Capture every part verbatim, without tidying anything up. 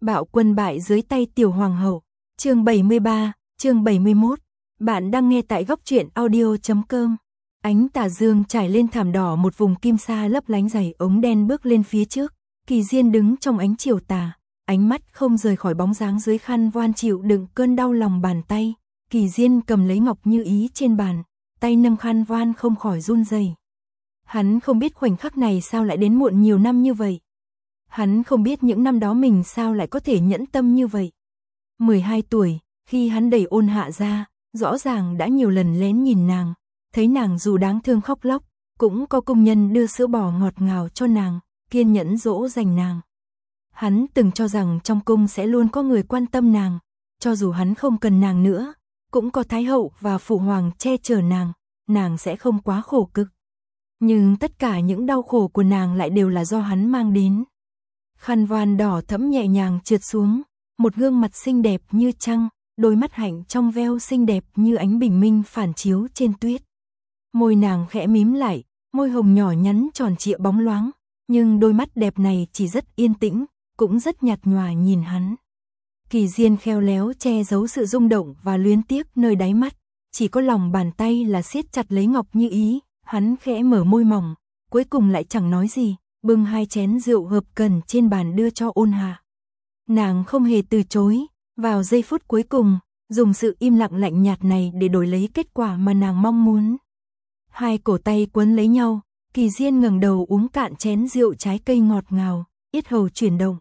Bạo quân bại dưới tay tiểu hoàng hậu. Chương bảy mươi ba, chương bảy mươi mốt. Bạn đang nghe tại góc truyện audio chấm com. Ánh tà dương trải lên thảm đỏ, một vùng kim sa lấp lánh dày ống đen bước lên phía trước. Kỳ Diên đứng trong ánh chiều tà, ánh mắt không rời khỏi bóng dáng dưới khăn voan chịu đựng cơn đau lòng bàn tay. Kỳ Diên cầm lấy ngọc như ý trên bàn, tay nâng khăn voan không khỏi run rẩy. Hắn không biết khoảnh khắc này sao lại đến muộn nhiều năm như vậy. Hắn không biết những năm đó mình sao lại có thể nhẫn tâm như vậy. mười hai tuổi, khi hắn đẩy Ôn Hạ ra, rõ ràng đã nhiều lần lén nhìn nàng, thấy nàng dù đáng thương khóc lóc, cũng có công nhân đưa sữa bò ngọt ngào cho nàng, kiên nhẫn dỗ dành nàng. Hắn từng cho rằng trong cung sẽ luôn có người quan tâm nàng, cho dù hắn không cần nàng nữa, cũng có Thái hậu và Phụ hoàng che chở nàng, nàng sẽ không quá khổ cực. Nhưng tất cả những đau khổ của nàng lại đều là do hắn mang đến. Khăn voan đỏ thẫm nhẹ nhàng trượt xuống, một gương mặt xinh đẹp như trăng, đôi mắt hạnh trong veo xinh đẹp như ánh bình minh phản chiếu trên tuyết. Môi nàng khẽ mím lại, môi hồng nhỏ nhắn tròn trịa bóng loáng, nhưng đôi mắt đẹp này chỉ rất yên tĩnh, cũng rất nhạt nhòa nhìn hắn. Kỳ Diên khéo léo che giấu sự rung động và luyến tiếc nơi đáy mắt, chỉ có lòng bàn tay là siết chặt lấy ngọc như ý. Hắn khẽ mở môi mỏng, cuối cùng lại chẳng nói gì, bưng hai chén rượu hợp cần trên bàn đưa cho Ôn Hạ. Nàng không hề từ chối, vào giây phút cuối cùng, dùng sự im lặng lạnh nhạt này để đổi lấy kết quả mà nàng mong muốn. Hai cổ tay quấn lấy nhau, Kỳ Diên ngẩng đầu uống cạn chén rượu trái cây ngọt ngào, yết hầu chuyển động.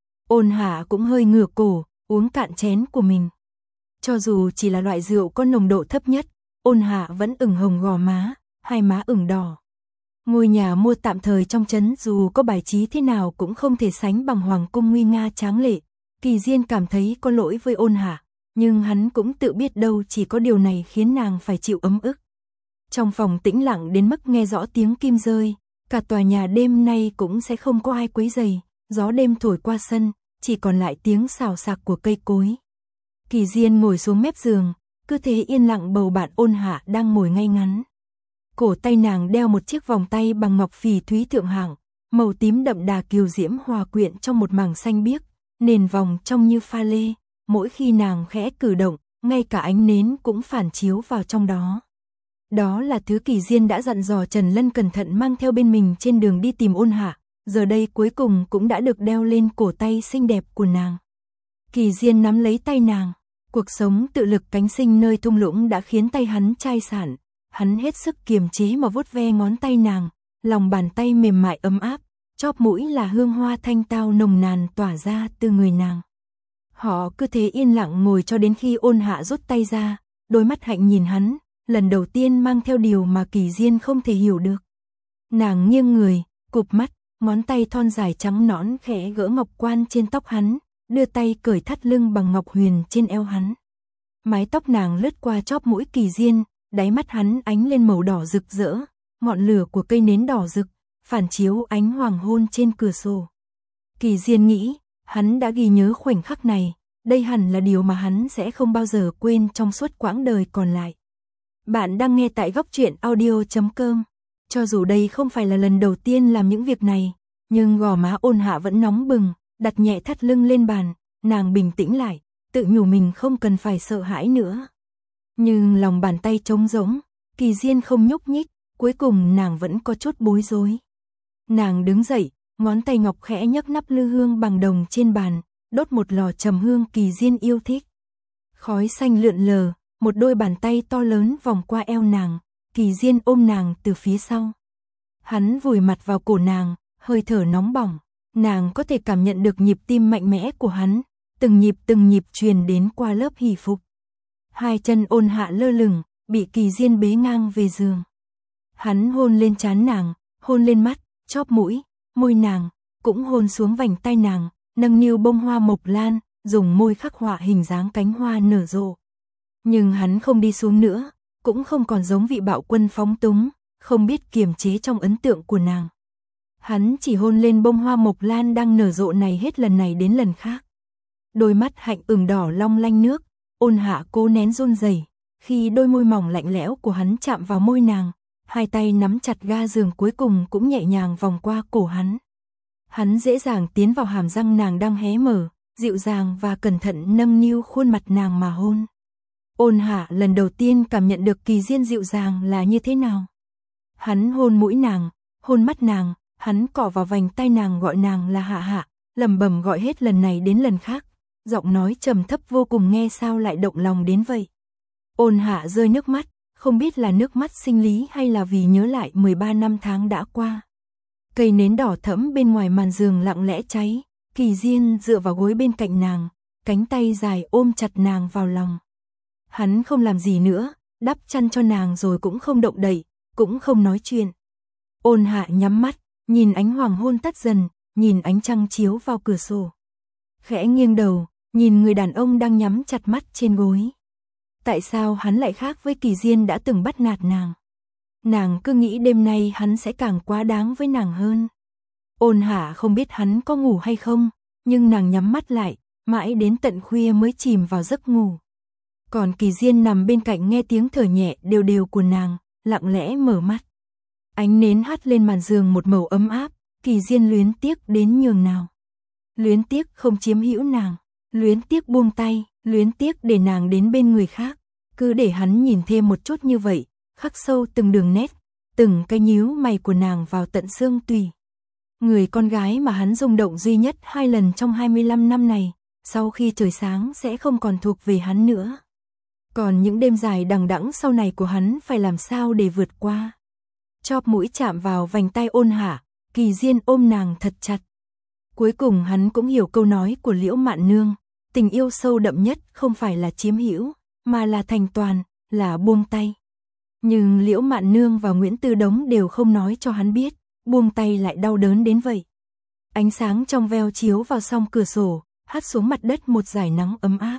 Ôn Hạ cũng hơi ngửa cổ, uống cạn chén của mình. Cho dù chỉ là loại rượu có nồng độ thấp nhất, Ôn Hạ vẫn ửng hồng gò má, hai má ửng đỏ. Ngôi nhà mua tạm thời trong trấn dù có bài trí thế nào cũng không thể sánh bằng hoàng cung nguy nga tráng lệ. Kỳ Diên cảm thấy có lỗi với Ôn Hạ, nhưng hắn cũng tự biết đâu chỉ có điều này khiến nàng phải chịu ấm ức. Trong phòng tĩnh lặng đến mức nghe rõ tiếng kim rơi, cả tòa nhà đêm nay cũng sẽ không có ai quấy rầy, gió đêm thổi qua sân, chỉ còn lại tiếng xào xạc của cây cối. Kỳ Diên ngồi xuống mép giường, cứ thế yên lặng bầu bạn Ôn Hạ đang ngồi ngay ngắn. Cổ tay nàng đeo một chiếc vòng tay bằng ngọc phỉ thúy thượng hạng, màu tím đậm đà kiều diễm hòa quyện trong một mảng xanh biếc, nền vòng trông như pha lê, mỗi khi nàng khẽ cử động, ngay cả ánh nến cũng phản chiếu vào trong đó. Đó là thứ Kỳ Diên đã dặn dò Trần Lân cẩn thận mang theo bên mình trên đường đi tìm Ôn Hạ, giờ đây cuối cùng cũng đã được đeo lên cổ tay xinh đẹp của nàng. Kỳ Diên nắm lấy tay nàng, cuộc sống tự lực cánh sinh nơi thung lũng đã khiến tay hắn chai sạn. Hắn hết sức kiềm chế mà vuốt ve ngón tay nàng, lòng bàn tay mềm mại ấm áp, chóp mũi là hương hoa thanh tao nồng nàn tỏa ra từ người nàng. Họ cứ thế yên lặng ngồi cho đến khi Ôn Hạ rút tay ra, đôi mắt hạnh nhìn hắn, lần đầu tiên mang theo điều mà Kỳ Diên không thể hiểu được. Nàng nghiêng người, cụp mắt, ngón tay thon dài trắng nõn khẽ gỡ ngọc quan trên tóc hắn, đưa tay cởi thắt lưng bằng ngọc huyền trên eo hắn. Mái tóc nàng lướt qua chóp mũi Kỳ Diên, đáy mắt hắn ánh lên màu đỏ rực rỡ, ngọn lửa của cây nến đỏ rực, phản chiếu ánh hoàng hôn trên cửa sổ. Kỳ Diên nghĩ, hắn đã ghi nhớ khoảnh khắc này, đây hẳn là điều mà hắn sẽ không bao giờ quên trong suốt quãng đời còn lại. Bạn đang nghe tại góc truyện audio chấm com. Cho dù đây không phải là lần đầu tiên làm những việc này, nhưng gò má Ôn Hạ vẫn nóng bừng, đặt nhẹ thắt lưng lên bàn, nàng bình tĩnh lại, tự nhủ mình không cần phải sợ hãi nữa. Nhưng lòng bàn tay trống rỗng, Kỳ Diên không nhúc nhích, cuối cùng nàng vẫn có chút bối rối. Nàng đứng dậy, ngón tay ngọc khẽ nhấc nắp lư hương bằng đồng trên bàn, đốt một lò trầm hương Kỳ Diên yêu thích. Khói xanh lượn lờ, một đôi bàn tay to lớn vòng qua eo nàng, Kỳ Diên ôm nàng từ phía sau. Hắn vùi mặt vào cổ nàng, hơi thở nóng bỏng, nàng có thể cảm nhận được nhịp tim mạnh mẽ của hắn, từng nhịp từng nhịp truyền đến qua lớp hỷ phục. Hai chân Ôn Hạ lơ lửng, bị Kỳ Diên bế ngang về giường. Hắn hôn lên trán nàng, hôn lên mắt, chóp mũi, môi nàng, cũng hôn xuống vành tai nàng, nâng niu bông hoa mộc lan, dùng môi khắc họa hình dáng cánh hoa nở rộ. Nhưng hắn không đi xuống nữa, cũng không còn giống vị bạo quân phóng túng, không biết kiềm chế trong ấn tượng của nàng. Hắn chỉ hôn lên bông hoa mộc lan đang nở rộ này hết lần này đến lần khác. Đôi mắt hạnh ửng đỏ long lanh nước, Ôn Hạ cố nén run rẩy, khi đôi môi mỏng lạnh lẽo của hắn chạm vào môi nàng, hai tay nắm chặt ga giường cuối cùng cũng nhẹ nhàng vòng qua cổ hắn. Hắn dễ dàng tiến vào hàm răng nàng đang hé mở, dịu dàng và cẩn thận nâng niu khuôn mặt nàng mà hôn. Ôn Hạ lần đầu tiên cảm nhận được Kỳ Diên dịu dàng là như thế nào. Hắn hôn mũi nàng, hôn mắt nàng, hắn cọ vào vành tai nàng gọi nàng là Hạ Hạ, lẩm bẩm gọi hết lần này đến lần khác, giọng nói trầm thấp vô cùng nghe sao lại động lòng đến vậy. Ôn Hạ rơi nước mắt, không biết là nước mắt sinh lý hay là vì nhớ lại mười ba năm tháng đã qua. Cây nến đỏ thẫm bên ngoài màn giường lặng lẽ cháy, Kỳ Diên dựa vào gối bên cạnh nàng, cánh tay dài ôm chặt nàng vào lòng. Hắn không làm gì nữa, đắp chăn cho nàng rồi cũng không động đậy, cũng không nói chuyện. Ôn Hạ nhắm mắt, nhìn ánh hoàng hôn tắt dần, nhìn ánh trăng chiếu vào cửa sổ. Khẽ nghiêng đầu, nhìn người đàn ông đang nhắm chặt mắt trên gối. Tại sao hắn lại khác với Kỳ Diên đã từng bắt nạt nàng? Nàng cứ nghĩ đêm nay hắn sẽ càng quá đáng với nàng hơn. Ôn Hạ không biết hắn có ngủ hay không, nhưng nàng nhắm mắt lại, mãi đến tận khuya mới chìm vào giấc ngủ. Còn Kỳ Diên nằm bên cạnh nghe tiếng thở nhẹ đều đều của nàng, lặng lẽ mở mắt. Ánh nến hắt lên màn giường một màu ấm áp, Kỳ Diên luyến tiếc đến nhường nào. Luyến tiếc không chiếm hữu nàng, luyến tiếc buông tay, luyến tiếc để nàng đến bên người khác, cứ để hắn nhìn thêm một chút như vậy, khắc sâu từng đường nét, từng cái nhíu mày của nàng vào tận xương tủy. Người con gái mà hắn rung động duy nhất hai lần trong hai mươi lăm năm này, sau khi trời sáng sẽ không còn thuộc về hắn nữa. Còn những đêm dài đằng đẵng sau này của hắn phải làm sao để vượt qua. Chóp mũi chạm vào vành tai Ôn Hạ, Kỳ Diên ôm nàng thật chặt. Cuối cùng hắn cũng hiểu câu nói của Liễu Mạn Nương, tình yêu sâu đậm nhất không phải là chiếm hữu, mà là thành toàn, là buông tay. Nhưng Liễu Mạn Nương và Nguyễn Tư Đống đều không nói cho hắn biết, buông tay lại đau đớn đến vậy. Ánh sáng trong veo chiếu vào song cửa sổ, hắt xuống mặt đất một dải nắng ấm áp.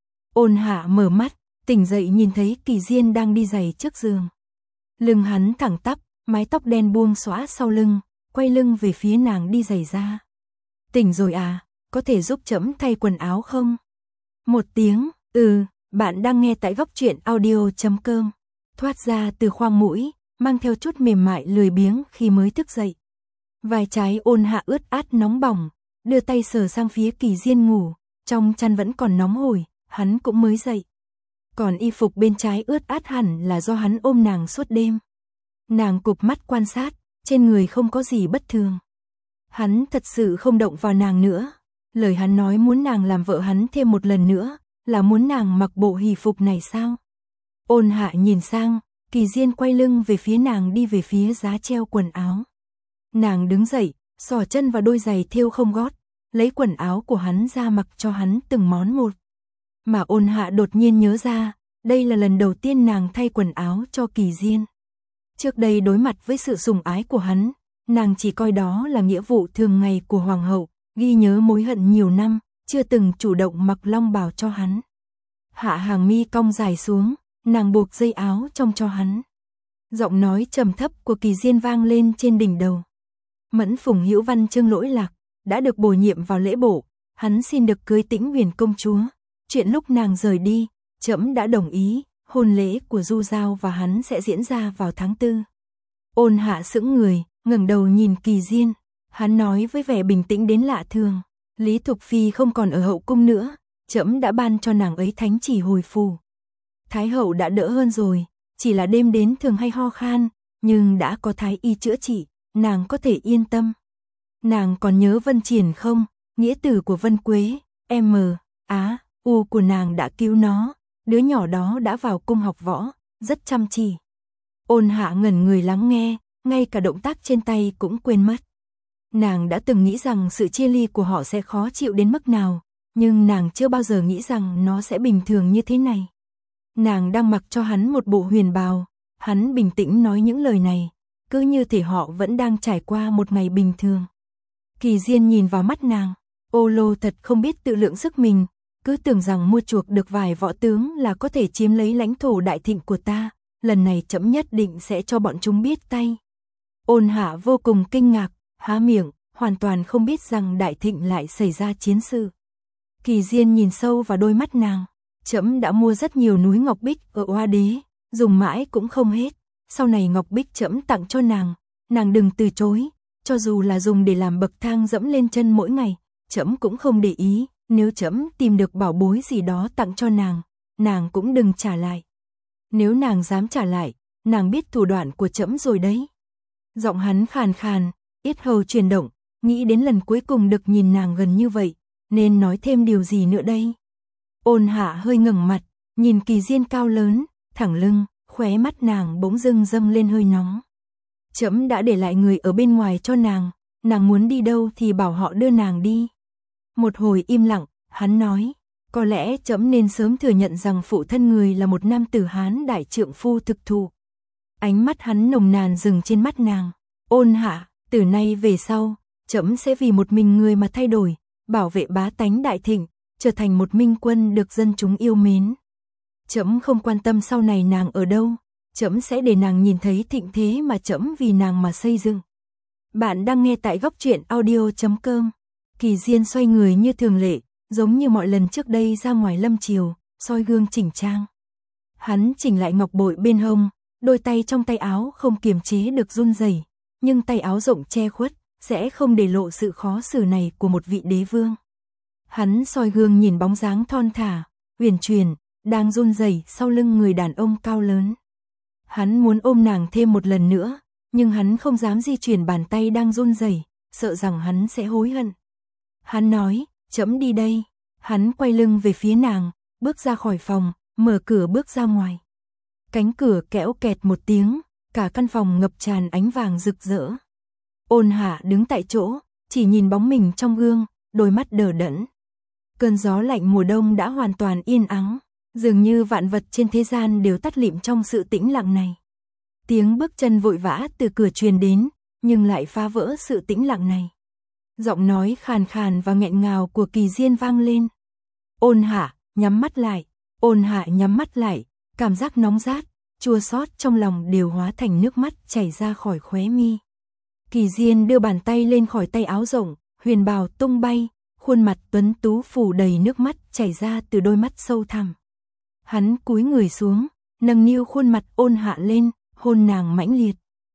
Ôn Hạ mở mắt, tỉnh dậy nhìn thấy Kỳ Diên đang đi giày trước giường. Lưng hắn thẳng tắp, mái tóc đen buông xõa sau lưng, quay lưng về phía nàng đi giày ra. Tỉnh rồi à, có thể giúp trẫm thay quần áo không? Một tiếng, ừ, bạn đang nghe tại góc truyện audio chấm com. Thoát ra từ khoang mũi, mang theo chút mềm mại lười biếng khi mới thức dậy. Vai trái Ôn Hạ ướt át nóng bỏng, đưa tay sờ sang phía Kỳ Diên ngủ, trong chăn vẫn còn nóng hổi, hắn cũng mới dậy. Còn y phục bên trái ướt át hẳn là do hắn ôm nàng suốt đêm. Nàng cụp mắt quan sát, trên người không có gì bất thường. Hắn thật sự không động vào nàng nữa. Lời hắn nói muốn nàng làm vợ hắn thêm một lần nữa, là muốn nàng mặc bộ hỷ phục này sao? Ôn Hạ nhìn sang, Kỳ Diên quay lưng về phía nàng đi về phía giá treo quần áo. Nàng đứng dậy, xỏ chân vào đôi giày thêu không gót, lấy quần áo của hắn ra mặc cho hắn từng món một. Mà Ôn Hạ đột nhiên nhớ ra, đây là lần đầu tiên nàng thay quần áo cho Kỳ Diên. Trước đây đối mặt với sự sủng ái của hắn, nàng chỉ coi đó là nghĩa vụ thường ngày của hoàng hậu, ghi nhớ mối hận nhiều năm, chưa từng chủ động mặc long bào cho hắn. Hạ hàng mi cong dài xuống, nàng buộc dây áo trong cho hắn. Giọng nói trầm thấp của Kỳ Diên vang lên trên đỉnh đầu. Mẫn Phùng Hữu Văn Chương lỗi lạc, đã được bổ nhiệm vào lễ bộ, hắn xin được cưới Tĩnh Huyền công chúa. Chuyện lúc nàng rời đi, trẫm đã đồng ý, hôn lễ của Du Giao và hắn sẽ diễn ra vào tháng tư. Ôn Hạ sững người, ngẩng đầu nhìn Kỳ Diên, hắn nói với vẻ bình tĩnh đến lạ thường, Lý Thục Phi không còn ở hậu cung nữa, trẫm đã ban cho nàng ấy thánh chỉ hồi phù. Thái hậu đã đỡ hơn rồi, chỉ là đêm đến thường hay ho khan, nhưng đã có thái y chữa trị, nàng có thể yên tâm. Nàng còn nhớ Vân Triển không? Nghĩa tử của Vân Quế, M, Á, U của nàng đã cứu nó, đứa nhỏ đó đã vào cung học võ, rất chăm chỉ. Ôn Hạ ngẩn người lắng nghe, ngay cả động tác trên tay cũng quên mất. Nàng đã từng nghĩ rằng sự chia ly của họ sẽ khó chịu đến mức nào, nhưng nàng chưa bao giờ nghĩ rằng nó sẽ bình thường như thế này. Nàng đang mặc cho hắn một bộ huyền bào, hắn bình tĩnh nói những lời này, cứ như thể họ vẫn đang trải qua một ngày bình thường. Kỳ Diên nhìn vào mắt nàng, ô lô thật không biết tự lượng sức mình, cứ tưởng rằng mua chuộc được vài võ tướng là có thể chiếm lấy lãnh thổ đại thịnh của ta, lần này trẫm nhất định sẽ cho bọn chúng biết tay. Ôn Hạ vô cùng kinh ngạc, há miệng, hoàn toàn không biết rằng đại thịnh lại xảy ra chiến sự. Kỳ Diên nhìn sâu vào đôi mắt nàng, trẫm đã mua rất nhiều núi ngọc bích ở Oa Đế, dùng mãi cũng không hết, sau này ngọc bích trẫm tặng cho nàng, nàng đừng từ chối, cho dù là dùng để làm bậc thang dẫm lên chân mỗi ngày, trẫm cũng không để ý, nếu trẫm tìm được bảo bối gì đó tặng cho nàng, nàng cũng đừng trả lại. Nếu nàng dám trả lại, nàng biết thủ đoạn của trẫm rồi đấy. Giọng hắn khàn khàn, yết hầu chuyển động, nghĩ đến lần cuối cùng được nhìn nàng gần như vậy, nên nói thêm điều gì nữa đây. Ôn Hạ hơi ngẩng mặt, nhìn Kỳ Diên cao lớn, thẳng lưng, khóe mắt nàng bỗng dưng dâng lên hơi nóng. Trẫm đã để lại người ở bên ngoài cho nàng, nàng muốn đi đâu thì bảo họ đưa nàng đi. Một hồi im lặng, hắn nói, có lẽ trẫm nên sớm thừa nhận rằng phụ thân người là một nam tử Hán đại trượng phu thực thụ. Ánh mắt hắn nồng nàn dừng trên mắt nàng. Ôn Hạ, từ nay về sau, trẫm sẽ vì một mình người mà thay đổi, bảo vệ bá tánh Đại Thịnh, trở thành một minh quân được dân chúng yêu mến. Trẫm không quan tâm sau này nàng ở đâu, trẫm sẽ để nàng nhìn thấy thịnh thế mà trẫm vì nàng mà xây dựng. Bạn đang nghe tại góc truyện audio chấm com. Kỳ Diên xoay người như thường lệ, giống như mọi lần trước đây ra ngoài lâm triều, soi gương chỉnh trang. Hắn chỉnh lại ngọc bội bên hông, đôi tay trong tay áo không kiềm chế được run rẩy, nhưng tay áo rộng che khuất, sẽ không để lộ sự khó xử này của một vị đế vương. Hắn soi gương nhìn bóng dáng thon thả, uyển chuyển, đang run rẩy sau lưng người đàn ông cao lớn. Hắn muốn ôm nàng thêm một lần nữa, nhưng hắn không dám di chuyển bàn tay đang run rẩy, sợ rằng hắn sẽ hối hận. Hắn nói, trẫm đi đây. Hắn quay lưng về phía nàng, bước ra khỏi phòng, mở cửa bước ra ngoài. Cánh cửa kẽo kẹt một tiếng, cả căn phòng ngập tràn ánh vàng rực rỡ. Ôn Hạ đứng tại chỗ, chỉ nhìn bóng mình trong gương, đôi mắt đờ đẫn. Cơn gió lạnh mùa đông đã hoàn toàn yên ắng, dường như vạn vật trên thế gian đều tắt lịm trong sự tĩnh lặng này. Tiếng bước chân vội vã từ cửa truyền đến, nhưng lại phá vỡ sự tĩnh lặng này. Giọng nói khàn khàn và nghẹn ngào của Kỳ Diên vang lên. Ôn Hạ, nhắm mắt lại. Ôn Hạ nhắm mắt lại, cảm giác nóng rát, chua xót trong lòng đều hóa thành nước mắt chảy ra khỏi khóe mi. Kỳ Diên đưa bàn tay lên khỏi tay áo rộng, huyền bào tung bay, khuôn mặt tuấn tú phủ đầy nước mắt chảy ra từ đôi mắt sâu thẳm. Hắn cúi người xuống, nâng niu khuôn mặt Ôn Hạ lên, hôn nàng mãnh liệt.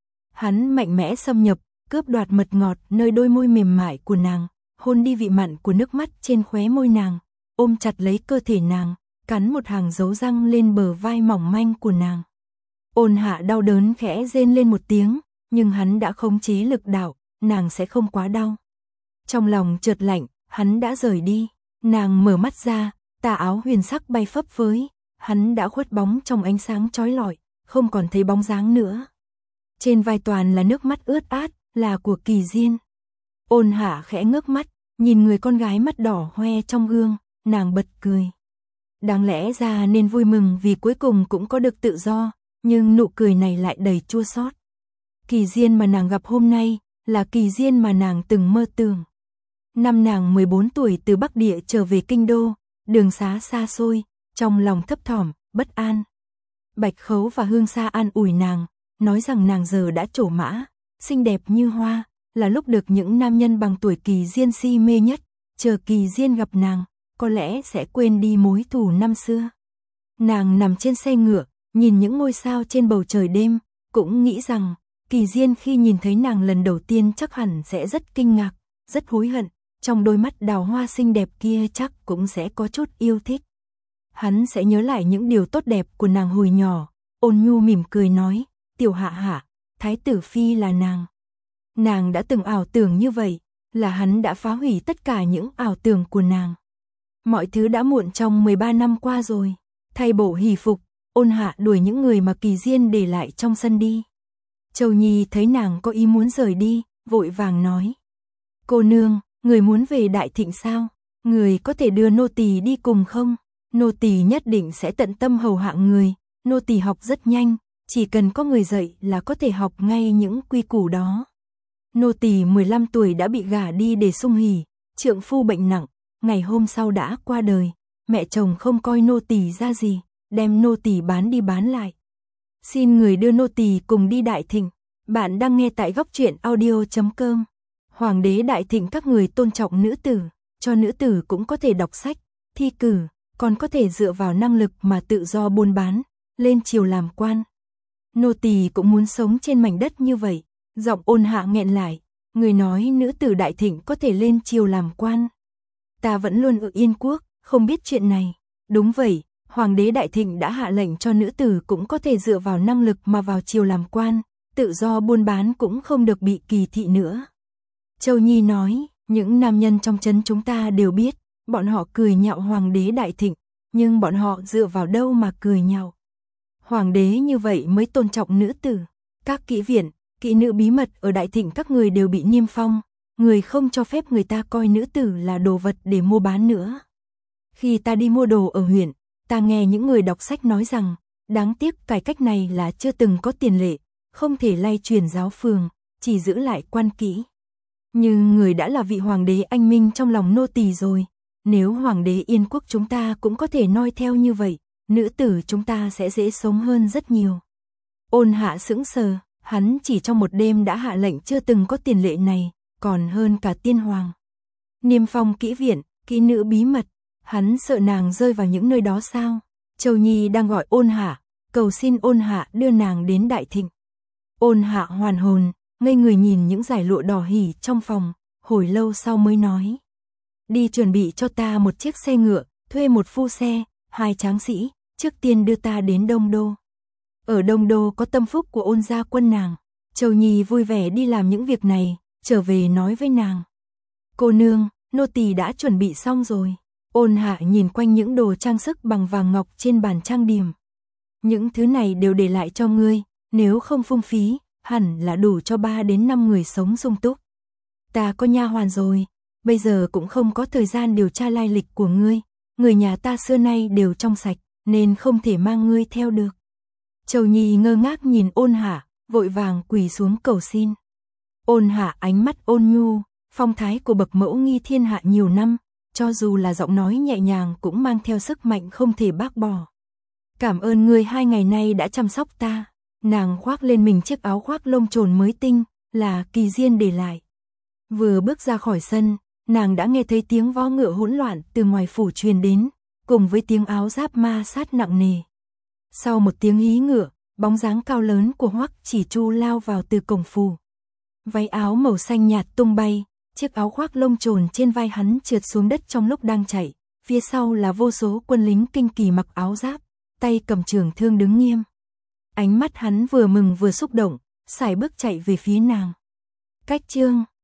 Hắn mạnh mẽ xâm nhập, cướp đoạt mật ngọt nơi đôi môi mềm mại của nàng, hôn đi vị mặn của nước mắt trên khóe môi nàng, ôm chặt lấy cơ thể nàng, cắn một hàng dấu răng lên bờ vai mỏng manh của nàng. Ôn Hạ đau đớn khẽ rên lên một tiếng, nhưng hắn đã khống chế lực đạo, nàng sẽ không quá đau. Trong lòng chợt lạnh, hắn đã rời đi. Nàng mở mắt ra, tà áo huyền sắc bay phấp phới, hắn đã khuất bóng trong ánh sáng chói lọi, không còn thấy bóng dáng nữa. Trên vai toàn là nước mắt ướt át, là của Kỳ Diên. Ôn Hạ khẽ ngước mắt, nhìn người con gái mắt đỏ hoe trong gương, nàng bật cười. Đáng lẽ ra nên vui mừng vì cuối cùng cũng có được tự do, nhưng nụ cười này lại đầy chua xót. Kỳ Diên mà nàng gặp hôm nay, là Kỳ Diên mà nàng từng mơ tưởng. Năm nàng mười bốn tuổi từ Bắc Địa trở về Kinh Đô, đường xá xa xôi, trong lòng thấp thỏm, bất an. Bạch Khấu và Hương Sa an ủi nàng, nói rằng nàng giờ đã trổ mã, xinh đẹp như hoa, là lúc được những nam nhân bằng tuổi Kỳ Diên si mê nhất, chờ Kỳ Diên gặp nàng, có lẽ sẽ quên đi mối thù năm xưa. Nàng nằm trên xe ngựa, nhìn những ngôi sao trên bầu trời đêm, cũng nghĩ rằng, Kỳ Diên khi nhìn thấy nàng lần đầu tiên chắc hẳn sẽ rất kinh ngạc, rất hối hận, trong đôi mắt đào hoa xinh đẹp kia chắc cũng sẽ có chút yêu thích. Hắn sẽ nhớ lại những điều tốt đẹp của nàng hồi nhỏ, Ôn Nhu mỉm cười nói, Tiểu Hạ Hạ, Thái tử Phi là nàng. Nàng đã từng ảo tưởng như vậy, là hắn đã phá hủy tất cả những ảo tưởng của nàng. Mọi thứ đã muộn trong mười ba năm qua rồi, thay bộ hỷ phục, Ôn Hạ đuổi những người mà Kỳ Diên để lại trong sân đi. Châu Nhi thấy nàng có ý muốn rời đi, vội vàng nói. Cô nương, người muốn về Đại Thịnh sao? Người có thể đưa nô tỳ đi cùng không? Nô tỳ nhất định sẽ tận tâm hầu hạ người, nô tỳ học rất nhanh, chỉ cần có người dạy là có thể học ngay những quy củ đó. Nô tỳ mười lăm tuổi đã bị gả đi để sung hỉ, trượng phu bệnh nặng, ngày hôm sau đã qua đời, mẹ chồng không coi nô tỳ ra gì, đem nô tỳ bán đi bán lại. Xin người đưa nô tỳ cùng đi Đại Thịnh. Bạn đang nghe tại góc truyện audio chấm com. Hoàng đế Đại Thịnh các người tôn trọng nữ tử, cho nữ tử cũng có thể đọc sách, thi cử, còn có thể dựa vào năng lực mà tự do buôn bán, lên triều làm quan. Nô tỳ cũng muốn sống trên mảnh đất như vậy. Giọng Ôn Hạ nghẹn lại, người nói nữ tử Đại Thịnh có thể lên triều làm quan. ta vẫn luôn ở Yên Quốc, không biết chuyện này. Đúng vậy, Hoàng đế Đại Thịnh đã hạ lệnh cho nữ tử cũng có thể dựa vào năng lực mà vào triều làm quan, tự do buôn bán cũng không được bị kỳ thị nữa. Châu Nhi nói, những nam nhân trong trấn chúng ta đều biết, bọn họ cười nhạo Hoàng đế Đại Thịnh, nhưng bọn họ dựa vào đâu mà cười nhạo. Hoàng đế như vậy mới tôn trọng nữ tử. Các kỹ viện, kỹ nữ bí mật ở Đại Thịnh các người đều bị niêm phong, người không cho phép người ta coi nữ tử là đồ vật để mua bán nữa. Khi ta đi mua đồ ở huyện, ta nghe những người đọc sách nói rằng, đáng tiếc cải cách này là chưa từng có tiền lệ, không thể lay truyền giáo phường, chỉ giữ lại quan kỹ. Nhưng người đã là vị hoàng đế anh minh trong lòng nô tỳ rồi, nếu hoàng đế Yên Quốc chúng ta cũng có thể noi theo như vậy, nữ tử chúng ta sẽ dễ sống hơn rất nhiều. Ôn Hạ sững sờ, hắn chỉ trong một đêm đã hạ lệnh chưa từng có tiền lệ này, còn hơn cả tiên hoàng. Niêm phong kỹ viện, kỹ nữ bí mật, hắn sợ nàng rơi vào những nơi đó sao? Châu Nhi đang gọi Ôn Hạ, cầu xin Ôn Hạ đưa nàng đến Đại Thịnh. Ôn Hạ hoàn hồn, ngây người nhìn những dải lụa đỏ hỉ trong phòng, hồi lâu sau mới nói. Đi chuẩn bị cho ta một chiếc xe ngựa, thuê một phu xe, hai tráng sĩ, trước tiên đưa ta đến Đông Đô. Ở Đông Đô có tâm phúc của Ôn gia quân nàng. Châu Nhi vui vẻ đi làm những việc này, trở về nói với nàng. Cô nương, nô tỳ đã chuẩn bị xong rồi. Ôn Hạ nhìn quanh những đồ trang sức bằng vàng ngọc trên bàn trang điểm. Những thứ này đều để lại cho ngươi, nếu không phung phí, hẳn là đủ cho ba đến năm người sống sung túc. Ta có nha hoàn rồi, bây giờ cũng không có thời gian điều tra lai lịch của ngươi, người nhà ta xưa nay đều trong sạch, nên không thể mang ngươi theo được. Châu Nhi ngơ ngác nhìn Ôn Hạ, vội vàng quỳ xuống cầu xin. Ôn Hạ ánh mắt ôn nhu, phong thái của bậc mẫu nghi thiên hạ nhiều năm, cho dù là giọng nói nhẹ nhàng cũng mang theo sức mạnh không thể bác bỏ. Cảm ơn ngươi hai ngày nay đã chăm sóc ta. Nàng khoác lên mình chiếc áo khoác lông trồn mới tinh, là Kỳ Diên để lại. Vừa bước ra khỏi sân, nàng đã nghe thấy tiếng vó ngựa hỗn loạn từ ngoài phủ truyền đến, cùng với tiếng áo giáp ma sát nặng nề. Sau một tiếng hí ngựa, bóng dáng cao lớn của Hoắc Chỉ Chu lao vào từ cổng phủ. Váy áo màu xanh nhạt tung bay, chiếc áo khoác lông trồn trên vai hắn trượt xuống đất trong lúc đang chạy, phía sau là vô số quân lính kinh kỳ mặc áo giáp, tay cầm trường thương đứng nghiêm. Ánh mắt hắn vừa mừng vừa xúc động, sải bước chạy về phía nàng. Cách chương